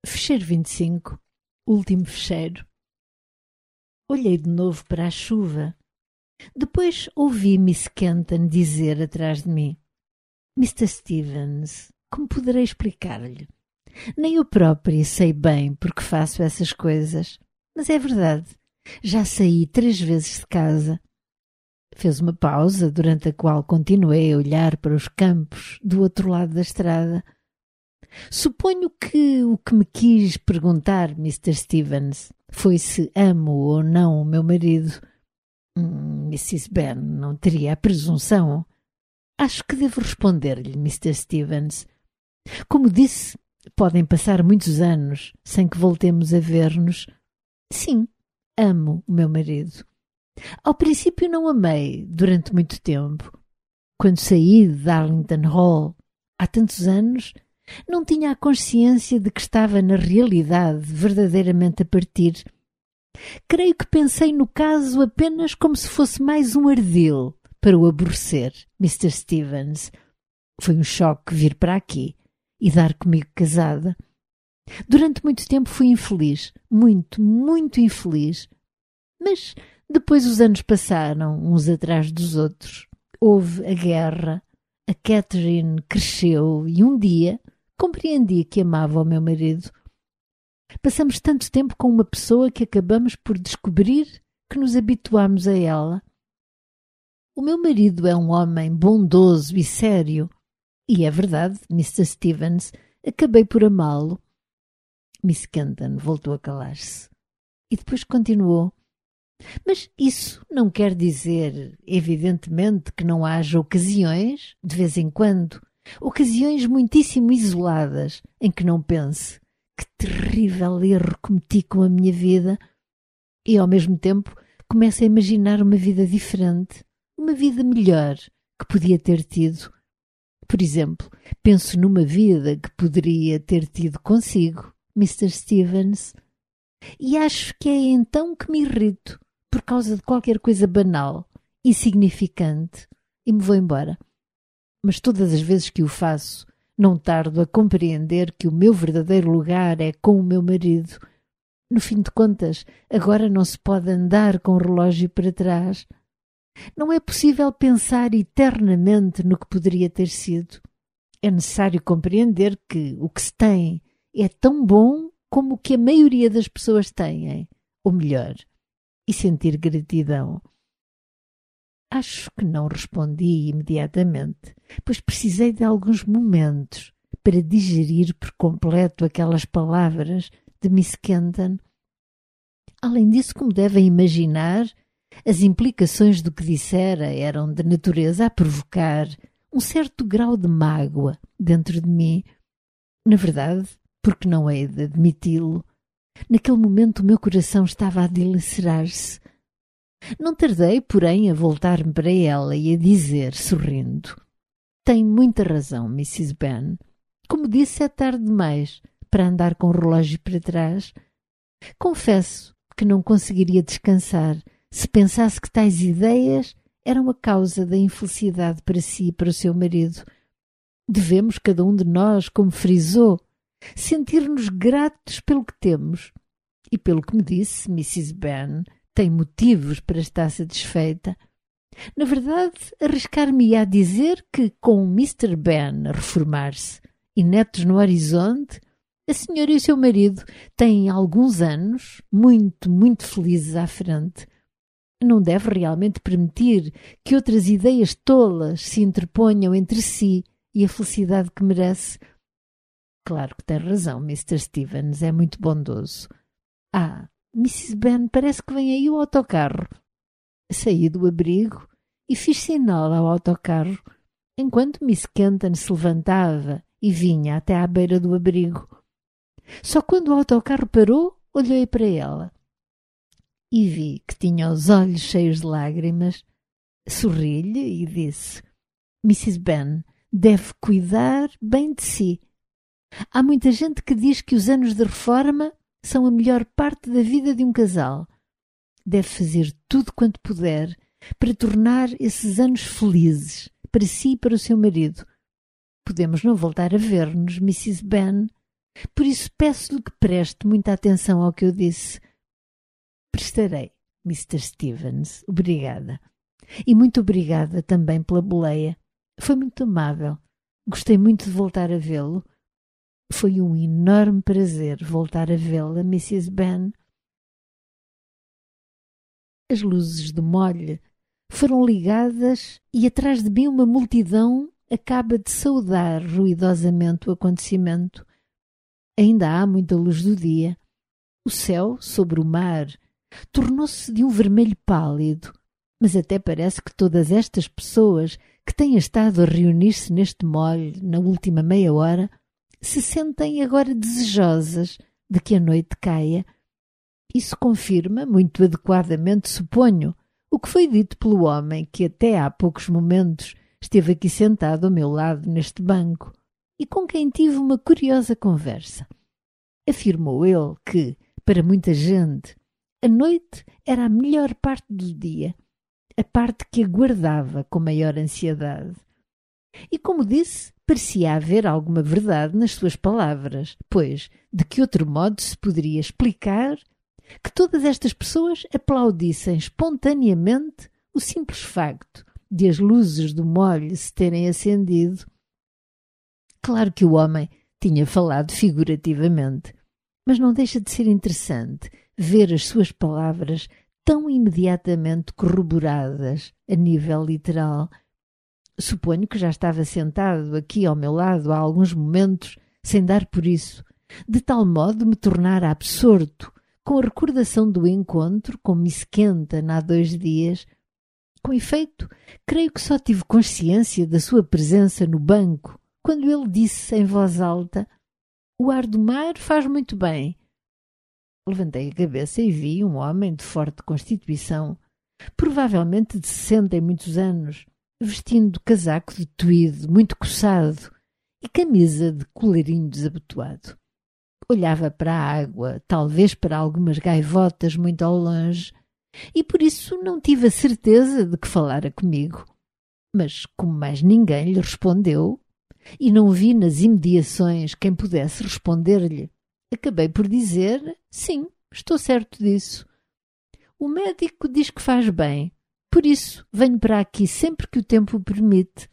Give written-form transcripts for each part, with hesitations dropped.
Fecheiro 25, último fecheiro. Olhei de novo para a chuva. Depois ouvi Miss Kenton dizer atrás de mim: Mr. Stevens, como poderei explicar-lhe? Nem eu própria sei bem porque faço essas coisas, mas é verdade. Já saí 3 vezes de casa. Fez uma pausa, durante a qual continuei a olhar para os campos do outro lado da estrada. Suponho que o que me quis perguntar, Mr. Stevens, foi se amo ou não o meu marido. Mrs. Benn não teria a presunção. Acho que devo responder-lhe, Mr. Stevens. Como disse, podem passar muitos anos sem que voltemos a ver-nos. Sim, amo o meu marido. Ao princípio não amei, durante muito tempo. Quando saí de Darlington Hall, há tantos anos, não tinha a consciência de que estava na realidade verdadeiramente a partir. Creio que pensei no caso apenas como se fosse mais um ardil para o aborrecer, Mr. Stevens. Foi um choque vir para aqui e dar comigo casada. Durante muito tempo fui infeliz, muito, muito infeliz. Mas depois os anos passaram, uns atrás dos outros. Houve a guerra, a Catherine cresceu e um dia compreendi que amava o meu marido. Passamos tanto tempo com uma pessoa que acabamos por descobrir que nos habituamos a ela. O meu marido é um homem bondoso e sério. E é verdade, Mr. Stevens, acabei por amá-lo. Miss Kenton voltou a calar-se. E depois continuou. Mas isso não quer dizer, evidentemente, que não haja ocasiões, de vez em quando, ocasiões muitíssimo isoladas, em que não pense: que terrível erro cometi com a minha vida, e ao mesmo tempo começo a imaginar uma vida diferente, uma vida melhor que podia ter tido. Por exemplo, penso numa vida que poderia ter tido consigo, Mr. Stevens, e acho que é então que me irrito por causa de qualquer coisa banal, insignificante, e me vou embora. Mas todas as vezes que o faço, não tardo a compreender que o meu verdadeiro lugar é com o meu marido. No fim de contas, agora não se pode andar com o relógio para trás. Não é possível pensar eternamente no que poderia ter sido. É necessário compreender que o que se tem é tão bom como o que a maioria das pessoas têm, ou melhor, e sentir gratidão. Acho que não respondi imediatamente, pois precisei de alguns momentos para digerir por completo aquelas palavras de Miss Kenton. Além disso, como devem imaginar, as implicações do que dissera eram de natureza a provocar um certo grau de mágoa dentro de mim. Na verdade, porque não hei de admiti-lo, naquele momento o meu coração estava a dilacerar-se. Não tardei, porém, a voltar-me para ela e a dizer, sorrindo: tem muita razão, Mrs. Benn. Como disse, é tarde demais para andar com o relógio para trás. Confesso que não conseguiria descansar se pensasse que tais ideias eram a causa da infelicidade para si e para o seu marido. Devemos, cada um de nós, como frisou, sentir-nos gratos pelo que temos. E pelo que me disse, Mrs. Benn tem motivos para estar satisfeita. Na verdade, arriscar-me-ia a dizer que, com Mr. Benn a reformar-se e netos no horizonte, a senhora e o seu marido têm alguns anos muito, muito felizes à frente. Não deve realmente permitir que outras ideias tolas se interponham entre si e a felicidade que merece. Claro que tem razão, Mr. Stevens, é muito bondoso. Mrs. Benn, parece que vem aí o autocarro. Saí do abrigo e fiz sinal ao autocarro, enquanto Miss Kenton se levantava e vinha até à beira do abrigo. Só quando o autocarro parou, olhei para ela e vi que tinha os olhos cheios de lágrimas. Sorri-lhe e disse: Mrs. Benn deve cuidar bem de si. Há muita gente que diz que os anos de reforma são a melhor parte da vida de um casal. Deve fazer tudo quanto puder para tornar esses anos felizes, para si e para o seu marido. Podemos não voltar a ver-nos, Mrs. Benn, Por isso peço-lhe que preste muita atenção ao que eu disse. Prestarei, Mr. Stevens. Obrigada. E muito obrigada também pela boleia. Foi muito amável. Gostei muito de voltar a vê-lo. Foi um enorme prazer voltar a vê-la, Mrs. Benn. As luzes do molhe foram ligadas e atrás de mim uma multidão acaba de saudar ruidosamente o acontecimento. Ainda há muita luz do dia. O céu, sobre o mar, tornou-se de um vermelho pálido, mas até parece que todas estas pessoas que têm estado a reunir-se neste molhe na última meia hora se sentem agora desejosas de que a noite caia. Isso confirma, muito adequadamente, suponho, o que foi dito pelo homem que até há poucos momentos esteve aqui sentado ao meu lado neste banco e com quem tive uma curiosa conversa. Afirmou ele que, para muita gente, a noite era a melhor parte do dia, a parte que aguardava com maior ansiedade. E, como disse, parecia haver alguma verdade nas suas palavras, pois de que outro modo se poderia explicar que todas estas pessoas aplaudissem espontaneamente o simples facto de as luzes do molhe se terem acendido? Claro que o homem tinha falado figurativamente, mas não deixa de ser interessante ver as suas palavras tão imediatamente corroboradas a nível literal. Suponho que já estava sentado aqui ao meu lado há alguns momentos, sem dar por isso, de tal modo me tornara absorto com a recordação do encontro com Miss Kenton há 2 dias. Com efeito, creio que só tive consciência da sua presença no banco quando ele disse em voz alta: "O ar do mar faz muito bem." Levantei a cabeça e vi um homem de forte constituição, provavelmente de 60 e muitos anos, vestindo casaco de tweed muito coçado e camisa de colarinho desabotoado. Olhava para a água, talvez para algumas gaivotas muito ao longe, e por isso não tive a certeza de que falara comigo. Mas, como mais ninguém lhe respondeu, e não vi nas imediações quem pudesse responder-lhe, acabei por dizer: "Sim, estou certo disso. O médico diz que faz bem, por isso venho para aqui sempre que o tempo o permite."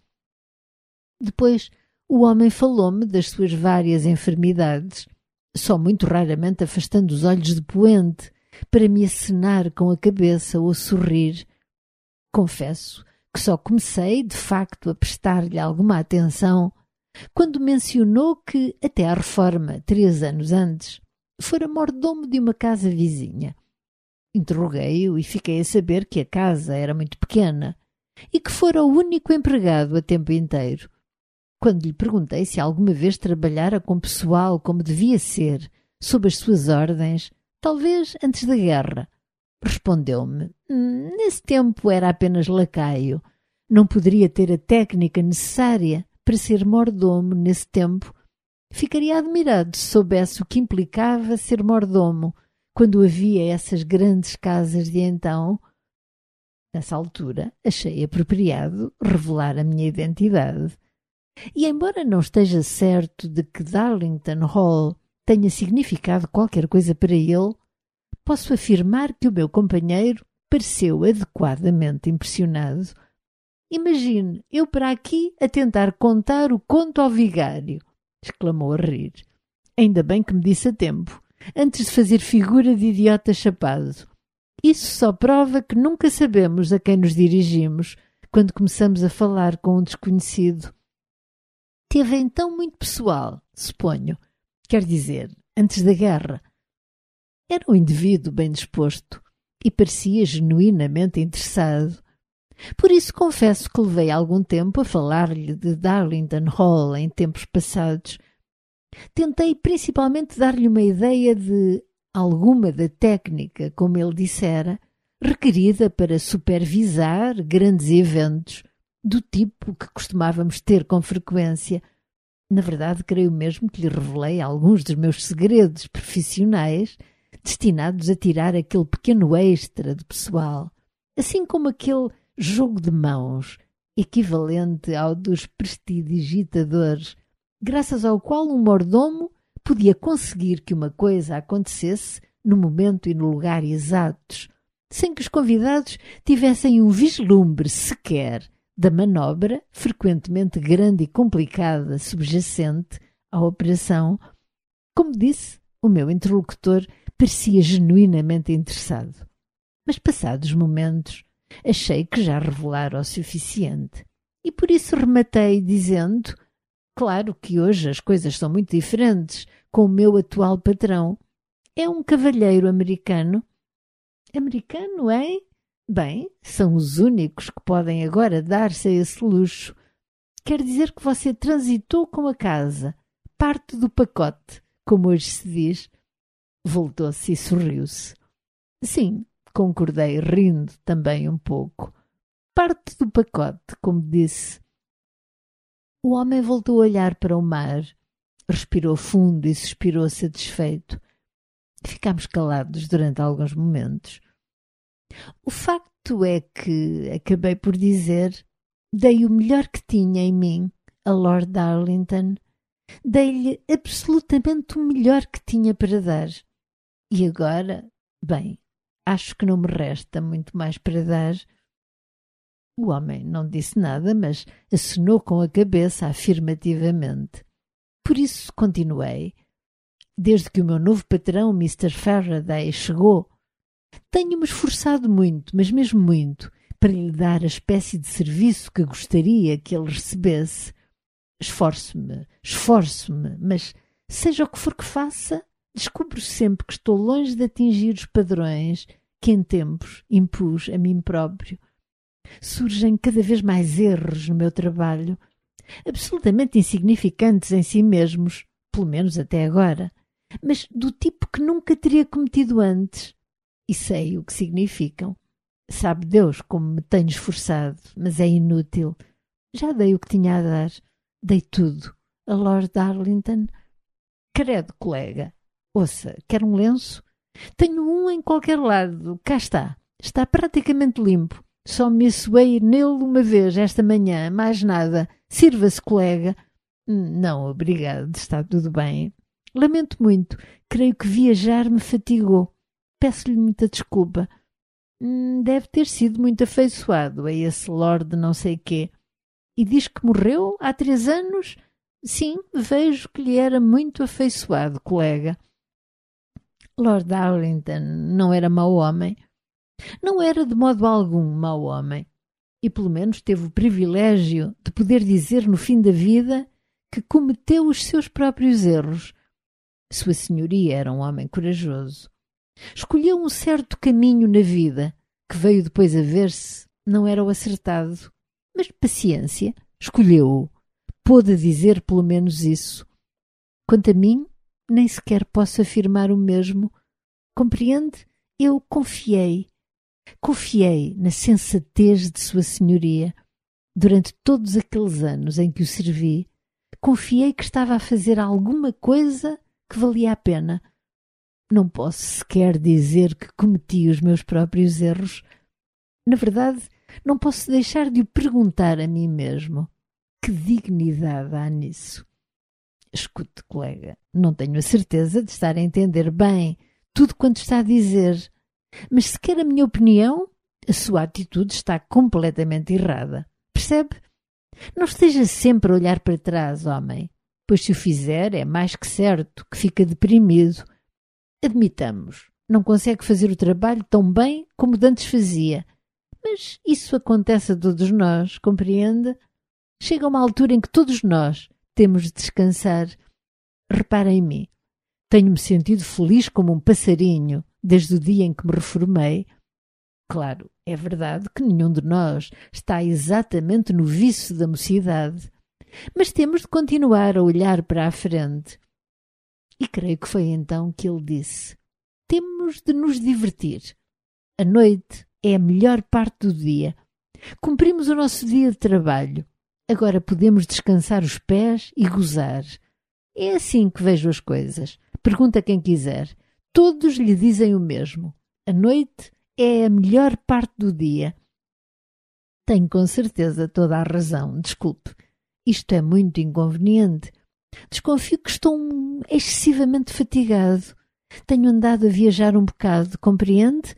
Depois o homem falou-me das suas várias enfermidades, só muito raramente afastando os olhos de poente para me acenar com a cabeça ou sorrir. Confesso que só comecei, de facto, a prestar-lhe alguma atenção quando mencionou que, até à reforma, 3 anos antes, fora mordomo de uma casa vizinha. Interroguei-o e fiquei a saber que a casa era muito pequena e que fora o único empregado a tempo inteiro. Quando lhe perguntei se alguma vez trabalhara com pessoal como devia ser, sob as suas ordens, talvez antes da guerra, respondeu-me: "Nesse tempo era apenas lacaio. Não poderia ter a técnica necessária para ser mordomo nesse tempo. Ficaria admirado se soubesse o que implicava ser mordomo quando havia essas grandes casas de então." Nessa altura, achei apropriado revelar a minha identidade. E, embora não esteja certo de que Darlington Hall tenha significado qualquer coisa para ele, posso afirmar que o meu companheiro pareceu adequadamente impressionado. "Imagine, eu para aqui a tentar contar o conto ao vigário", exclamou a rir. "Ainda bem que me disse a tempo, antes de fazer figura de idiota chapado. Isso só prova que nunca sabemos a quem nos dirigimos quando começamos a falar com um desconhecido." Teve então muito pessoal, suponho. Quer dizer, antes da guerra. Era um indivíduo bem disposto e parecia genuinamente interessado. Por isso confesso que levei algum tempo a falar-lhe de Darlington Hall em tempos passados. Tentei principalmente dar-lhe uma ideia de alguma da técnica, como ele dissera, requerida para supervisar grandes eventos do tipo que costumávamos ter com frequência. Na verdade, creio mesmo que lhe revelei alguns dos meus segredos profissionais destinados a tirar aquele pequeno extra de pessoal, assim como aquele jogo de mãos, equivalente ao dos prestidigitadores, graças ao qual um mordomo podia conseguir que uma coisa acontecesse no momento e no lugar exatos, sem que os convidados tivessem um vislumbre sequer da manobra, frequentemente grande e complicada, subjacente à operação. Como disse, o meu interlocutor parecia genuinamente interessado. Mas passados momentos, achei que já revelara o suficiente. E por isso rematei dizendo: claro que hoje as coisas são muito diferentes com o meu atual patrão. É um cavalheiro americano. Americano, hein? Bem, são os únicos que podem agora dar-se a esse luxo. Quer dizer que você transitou com a casa, parte do pacote, como hoje se diz. Voltou-se e sorriu-se. Sim, concordei, rindo também um pouco. Parte do pacote, como disse. O homem voltou a olhar para o mar, respirou fundo e suspirou satisfeito. Ficámos calados durante alguns momentos. O facto é que, acabei por dizer, dei o melhor que tinha em mim a Lord Darlington. Dei-lhe absolutamente o melhor que tinha para dar. E agora, bem, acho que não me resta muito mais para dar. O homem não disse nada, mas acenou com a cabeça afirmativamente. Por isso continuei. Desde que o meu novo patrão, Mr. Faraday, chegou, tenho-me esforçado muito, mas mesmo muito, para lhe dar a espécie de serviço que gostaria que ele recebesse. Esforço-me, mas seja o que for que faça, descubro sempre que estou longe de atingir os padrões que em tempos impus a mim próprio. Surgem cada vez mais erros no meu trabalho, absolutamente insignificantes em si mesmos, pelo menos até agora, mas do tipo que nunca teria cometido antes. E sei o que significam. Sabe Deus como me tenho esforçado, mas é inútil. Já dei o que tinha a dar. Dei tudo. A Lord Darlington. Credo, colega. Ouça, quer um lenço? Tenho um em qualquer lado. Cá está. Está praticamente limpo. Só me assoei nele uma vez esta manhã, mais nada. Sirva-se, colega. Não, obrigado. Está tudo bem. Lamento muito. Creio que viajar me fatigou. Peço-lhe muita desculpa. Deve ter sido muito afeiçoado a esse Lord não sei quê. E diz que morreu há 3 anos? Sim, vejo que lhe era muito afeiçoado, colega. Lord Darlington não era mau homem. Não era de modo algum mau homem. E pelo menos teve o privilégio de poder dizer no fim da vida que cometeu os seus próprios erros. Sua senhoria era um homem corajoso. Escolheu um certo caminho na vida, que veio depois a ver-se não era o acertado. Mas paciência, escolheu-o. Pôde dizer pelo menos isso. Quanto a mim, nem sequer posso afirmar o mesmo. Compreende? Eu confiei. Confiei na sensatez de sua senhoria. Durante todos aqueles anos em que o servi, confiei que estava a fazer alguma coisa que valia a pena. Não posso sequer dizer que cometi os meus próprios erros. Na verdade, não posso deixar de o perguntar a mim mesmo. Que dignidade há nisso? Escute, colega, não tenho a certeza de estar a entender bem tudo quanto está a dizer, mas se quer a minha opinião, a sua atitude está completamente errada. Percebe? Não esteja sempre a olhar para trás, homem, pois se o fizer é mais que certo que fica deprimido. Admitamos, não consegue fazer o trabalho tão bem como dantes fazia, mas isso acontece a todos nós, compreende? Chega uma altura em que todos nós temos de descansar. Repara em mim. Tenho-me sentido feliz como um passarinho desde o dia em que me reformei. Claro, é verdade que nenhum de nós está exatamente no vício da mocidade, mas temos de continuar a olhar para a frente. E creio que foi então que ele disse: temos de nos divertir. A noite é a melhor parte do dia. Cumprimos o nosso dia de trabalho. Agora podemos descansar os pés e gozar. É assim que vejo as coisas. Pergunta quem quiser. Todos lhe dizem o mesmo. A noite é a melhor parte do dia. Tenho com certeza toda a razão. Desculpe. Isto é muito inconveniente. Desconfio que estou excessivamente fatigado. Tenho andado a viajar um bocado, compreende?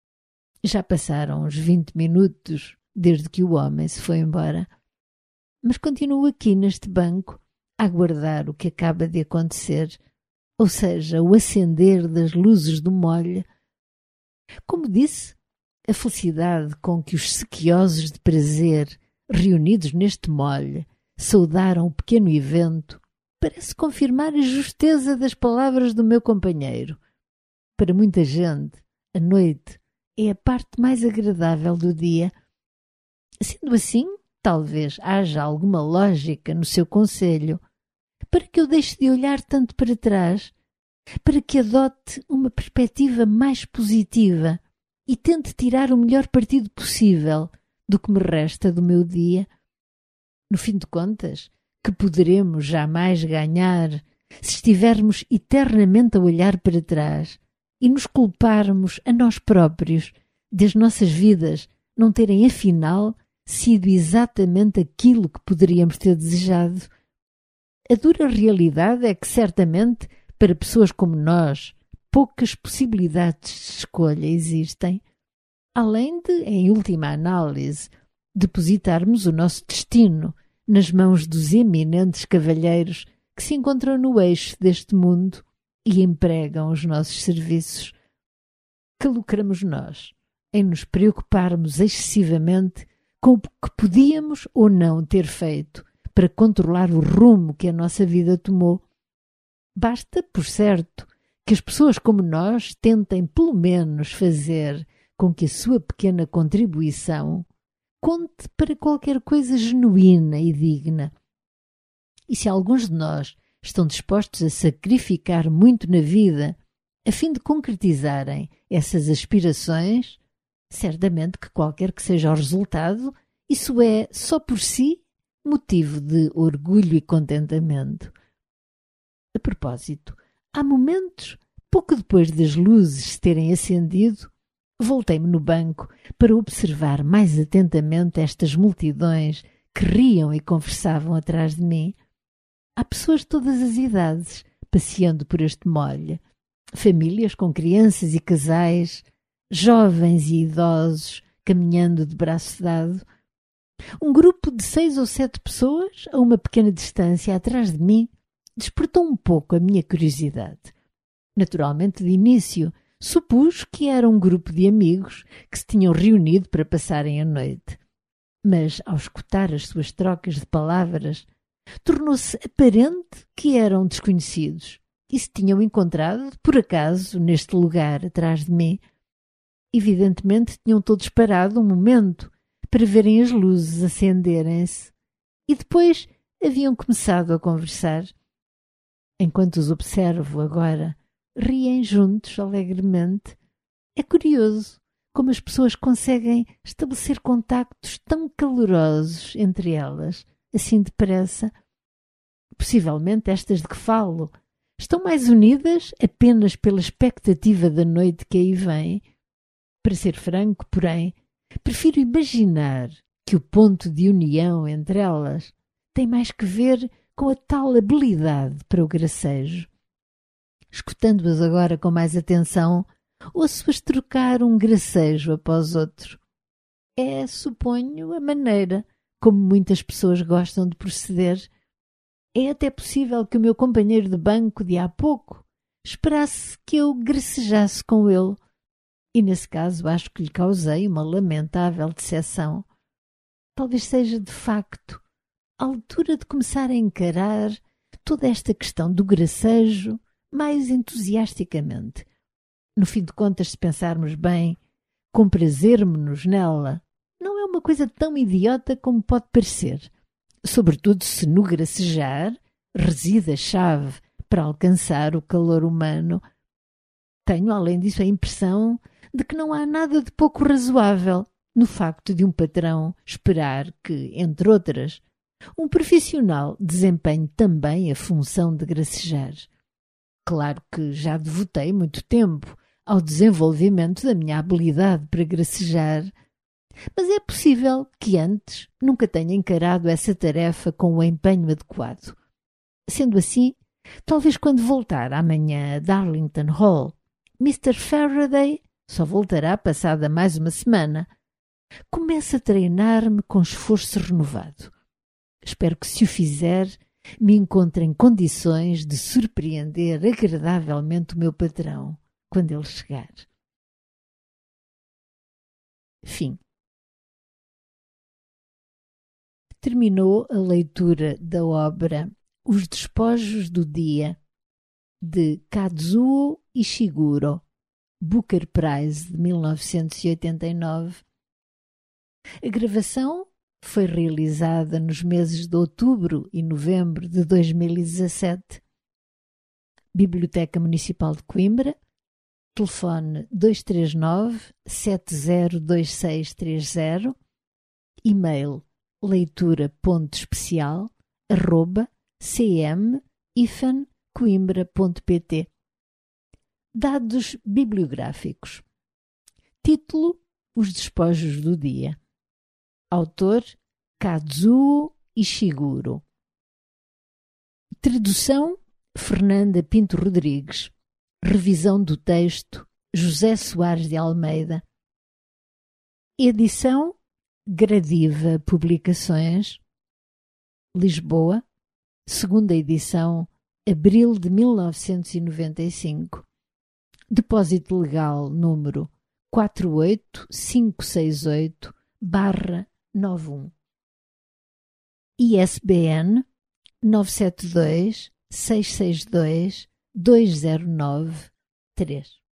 Já passaram uns 20 minutos desde que o homem se foi embora. Mas continuo aqui neste banco a aguardar o que acaba de acontecer, ou seja, o acender das luzes do molho. Como disse, a felicidade com que os sequiosos de prazer, reunidos neste molho, saudaram o pequeno evento, parece confirmar a justeza das palavras do meu companheiro. Para muita gente, a noite é a parte mais agradável do dia. Sendo assim, talvez haja alguma lógica no seu conselho para que eu deixe de olhar tanto para trás, para que adote uma perspectiva mais positiva e tente tirar o melhor partido possível do que me resta do meu dia. No fim de contas, que poderemos jamais ganhar se estivermos eternamente a olhar para trás e nos culparmos a nós próprios das nossas vidas não terem afinal sido exatamente aquilo que poderíamos ter desejado. A dura realidade é que certamente para pessoas como nós poucas possibilidades de escolha existem, além de, em última análise, depositarmos o nosso destino nas mãos dos eminentes cavalheiros que se encontram no eixo deste mundo e empregam os nossos serviços. Que lucramos nós em nos preocuparmos excessivamente com o que podíamos ou não ter feito para controlar o rumo que a nossa vida tomou? Basta, por certo, que as pessoas como nós tentem pelo menos fazer com que a sua pequena contribuição conte para qualquer coisa genuína e digna. E se alguns de nós estão dispostos a sacrificar muito na vida a fim de concretizarem essas aspirações, certamente que qualquer que seja o resultado, isso é, só por si, motivo de orgulho e contentamento. A propósito, há momentos, pouco depois das luzes se terem acendido, voltei-me no banco para observar mais atentamente estas multidões que riam e conversavam atrás de mim. Há pessoas de todas as idades passeando por este molho, famílias com crianças e casais, jovens e idosos caminhando de braço dado. Um grupo de 6 ou 7 pessoas, a uma pequena distância atrás de mim, despertou um pouco a minha curiosidade. Naturalmente, de início, supus que era um grupo de amigos que se tinham reunido para passarem a noite. Mas, ao escutar as suas trocas de palavras, tornou-se aparente que eram desconhecidos e se tinham encontrado, por acaso, neste lugar atrás de mim. Evidentemente, tinham todos parado um momento para verem as luzes acenderem-se e depois haviam começado a conversar. Enquanto os observo agora, riem juntos alegremente. É curioso como as pessoas conseguem estabelecer contactos tão calorosos entre elas, assim depressa. Possivelmente estas de que falo estão mais unidas apenas pela expectativa da noite que aí vem. Para ser franco, porém, prefiro imaginar que o ponto de união entre elas tem mais que ver com a tal habilidade para o gracejo. Escutando-as agora com mais atenção, ouço-as trocar um gracejo após outro. É, suponho, a maneira como muitas pessoas gostam de proceder. É até possível que o meu companheiro de banco de há pouco esperasse que eu gracejasse com ele, e nesse caso acho que lhe causei uma lamentável decepção. Talvez seja, de facto, a altura de começar a encarar toda esta questão do gracejo mais entusiasticamente. No fim de contas, se pensarmos bem, comprazermos-nos nela não é uma coisa tão idiota como pode parecer, sobretudo se no gracejar reside a chave para alcançar o calor humano. Tenho, além disso, a impressão de que não há nada de pouco razoável no facto de um patrão esperar que, entre outras, um profissional desempenhe também a função de gracejar. Claro que já devotei muito tempo ao desenvolvimento da minha habilidade para gracejar, mas é possível que antes nunca tenha encarado essa tarefa com o empenho adequado. Sendo assim, talvez quando voltar amanhã a Darlington Hall, Mr. Faraday só voltará passada mais uma semana. Comece a treinar-me com esforço renovado. Espero que, se o fizer, me encontre em condições de surpreender agradavelmente o meu patrão quando ele chegar. Fim. Terminou a leitura da obra Os Despojos do Dia, de Kazuo Ishiguro, Booker Prize de 1989. A gravação foi realizada nos meses de outubro e novembro de 2017. Biblioteca Municipal de Coimbra, telefone 239-702630, e-mail leitura.especial@cm-coimbra.pt. Dados bibliográficos. Título: Os Despojos do Dia. Autor: Kazuo Ishiguro. Tradução: Fernanda Pinto Rodrigues. Revisão do texto: José Soares de Almeida. Edição: Gradiva Publicações, Lisboa, segunda edição, abril de 1995. Depósito legal número 48568/91. ISBN 972 662 2093.